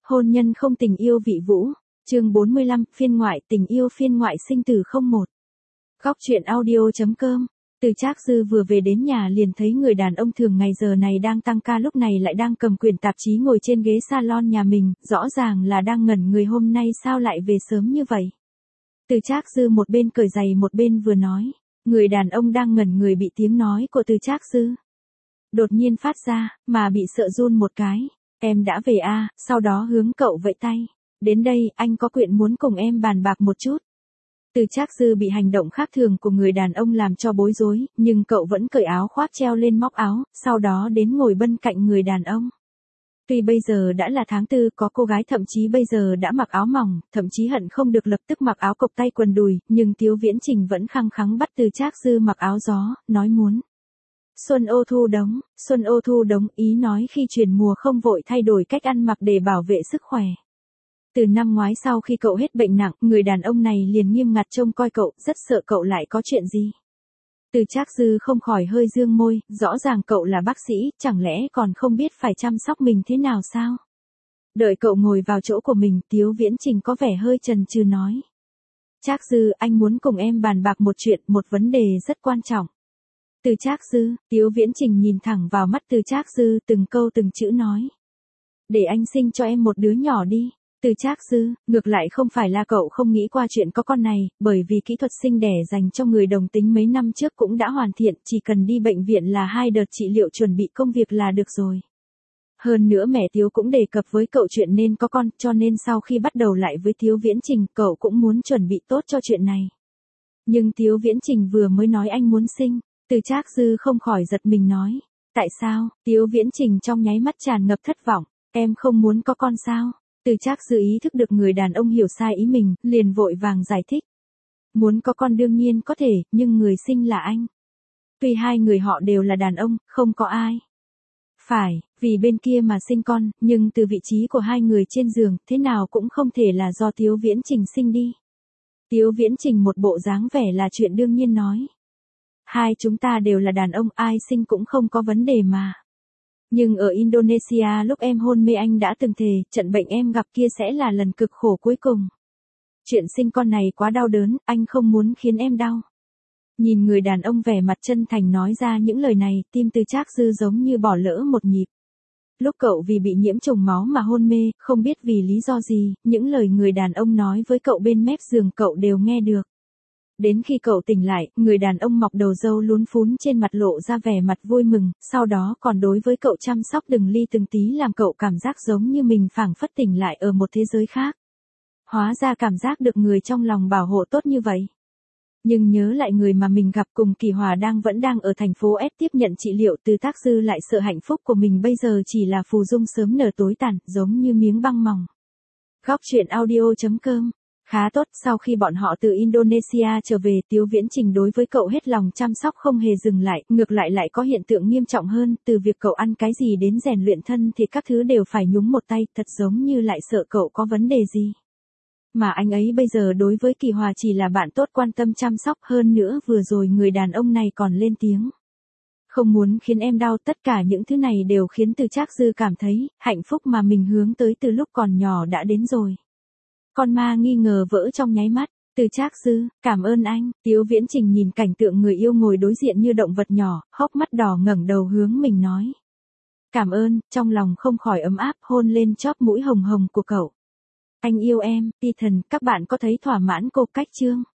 Hôn nhân không tình yêu vị vũ. Chương 45, phiên ngoại tình yêu phiên ngoại sinh tử 01. Góc truyện audio.com. Từ Trác Dư vừa về đến nhà liền thấy người đàn ông thường ngày giờ này đang tăng ca lúc này lại đang cầm quyển tạp chí ngồi trên ghế salon nhà mình, rõ ràng là đang ngẩn người hôm nay sao lại về sớm như vậy. Từ Trác Dư một bên cởi giày một bên vừa nói, người đàn ông đang ngẩn người bị tiếng nói của Từ Trác Dư đột nhiên phát ra, mà bị sợ run một cái. Em đã về à, sau đó hướng cậu vẫy tay. Đến đây, anh có chuyện muốn cùng em bàn bạc một chút. Từ Trác Dư bị hành động khác thường của người đàn ông làm cho bối rối, nhưng cậu vẫn cởi áo khoác treo lên móc áo, sau đó đến ngồi bên cạnh người đàn ông. Tuy bây giờ đã là tháng 4, có cô gái thậm chí bây giờ đã mặc áo mỏng, thậm chí hận không được lập tức mặc áo cộc tay quần đùi, nhưng Tiếu Viễn Trình vẫn khăng khăng bắt Từ Trác Dư mặc áo gió, nói muốn xuân ô thu đống, ý nói khi chuyển mùa không vội thay đổi cách ăn mặc để bảo vệ sức khỏe. Từ năm ngoái sau khi cậu hết bệnh nặng, người đàn ông này liền nghiêm ngặt trông coi cậu, rất sợ cậu lại có chuyện gì. Từ Trác Dư không khỏi hơi dương môi, rõ ràng cậu là bác sĩ, chẳng lẽ còn không biết phải chăm sóc mình thế nào sao? Đợi cậu ngồi vào chỗ của mình, Tiếu Viễn Trình có vẻ hơi chần chừ nói. Trác Dư, anh muốn cùng em bàn bạc một chuyện, một vấn đề rất quan trọng. Từ Trác Dư, Tiếu Viễn Trình nhìn thẳng vào mắt Từ Trác Dư, từng câu từng chữ nói. Để anh sinh cho em một đứa nhỏ đi. Từ Trác Dư, ngược lại không phải là cậu không nghĩ qua chuyện có con này, bởi vì kỹ thuật sinh đẻ dành cho người đồng tính mấy năm trước cũng đã hoàn thiện, chỉ cần đi bệnh viện là 2 đợt trị liệu chuẩn bị công việc là được rồi. Hơn nữa mẹ Tiếu cũng đề cập với cậu chuyện nên có con, cho nên sau khi bắt đầu lại với Tiếu Viễn Trình, cậu cũng muốn chuẩn bị tốt cho chuyện này. Nhưng Tiếu Viễn Trình vừa mới nói anh muốn sinh, Từ Trác Dư không khỏi giật mình nói. Tại sao? Tiếu Viễn Trình trong nháy mắt tràn ngập thất vọng. Em không muốn có con sao? Từ Trác Dư ý thức được người đàn ông hiểu sai ý mình, liền vội vàng giải thích. Muốn có con đương nhiên có thể, nhưng người sinh là anh. Tuy hai người họ đều là đàn ông, không có ai phải vì bên kia mà sinh con, nhưng từ vị trí của hai người trên giường, thế nào cũng không thể là do Tiếu Viễn Trình sinh đi. Tiếu Viễn Trình một bộ dáng vẻ là chuyện đương nhiên nói. Hai chúng ta đều là đàn ông, ai sinh cũng không có vấn đề mà. Nhưng ở Indonesia lúc em hôn mê anh đã từng thề, trận bệnh em gặp kia sẽ là lần cực khổ cuối cùng. Chuyện sinh con này quá đau đớn, anh không muốn khiến em đau. Nhìn người đàn ông vẻ mặt chân thành nói ra những lời này, tim Từ Trác Dư giống như bỏ lỡ một nhịp. Lúc cậu vì bị nhiễm trùng máu mà hôn mê, không biết vì lý do gì, những lời người đàn ông nói với cậu bên mép giường cậu đều nghe được. Đến khi cậu tỉnh lại, người đàn ông mọc đầu râu lún phún trên mặt lộ ra vẻ mặt vui mừng, sau đó còn đối với cậu chăm sóc từng ly từng tí làm cậu cảm giác giống như mình phảng phất tỉnh lại ở một thế giới khác. Hóa ra cảm giác được người trong lòng bảo hộ tốt như vậy. Nhưng nhớ lại người mà mình gặp cùng Kỳ Hòa vẫn đang ở thành phố S tiếp nhận trị liệu, Từ Trác Dư lại sợ hạnh phúc của mình bây giờ chỉ là phù dung sớm nở tối tàn, giống như miếng băng mỏng. Góc truyện audio.com. Khá tốt, sau khi bọn họ từ Indonesia trở về, Tiếu Viễn Trình đối với cậu hết lòng chăm sóc không hề dừng lại, ngược lại có hiện tượng nghiêm trọng hơn, từ việc cậu ăn cái gì đến rèn luyện thân thì các thứ đều phải nhúng một tay, thật giống như lại sợ cậu có vấn đề gì. Mà anh ấy bây giờ đối với Kỳ Hòa chỉ là bạn tốt quan tâm chăm sóc, hơn nữa vừa rồi người đàn ông này còn lên tiếng. Không muốn khiến em đau, tất cả những thứ này đều khiến Từ Trác Dư cảm thấy, hạnh phúc mà mình hướng tới từ lúc còn nhỏ đã đến rồi. Con ma nghi ngờ vỡ trong nháy mắt. Từ Trác Dư, cảm ơn anh. Tiếu Viễn Trình nhìn cảnh tượng người yêu ngồi đối diện như động vật nhỏ, hốc mắt đỏ ngẩng đầu hướng mình nói. Cảm ơn, trong lòng không khỏi ấm áp, hôn lên chóp mũi hồng hồng của cậu. Anh yêu em, Ethan, các bạn có thấy thỏa mãn cô cách chưa?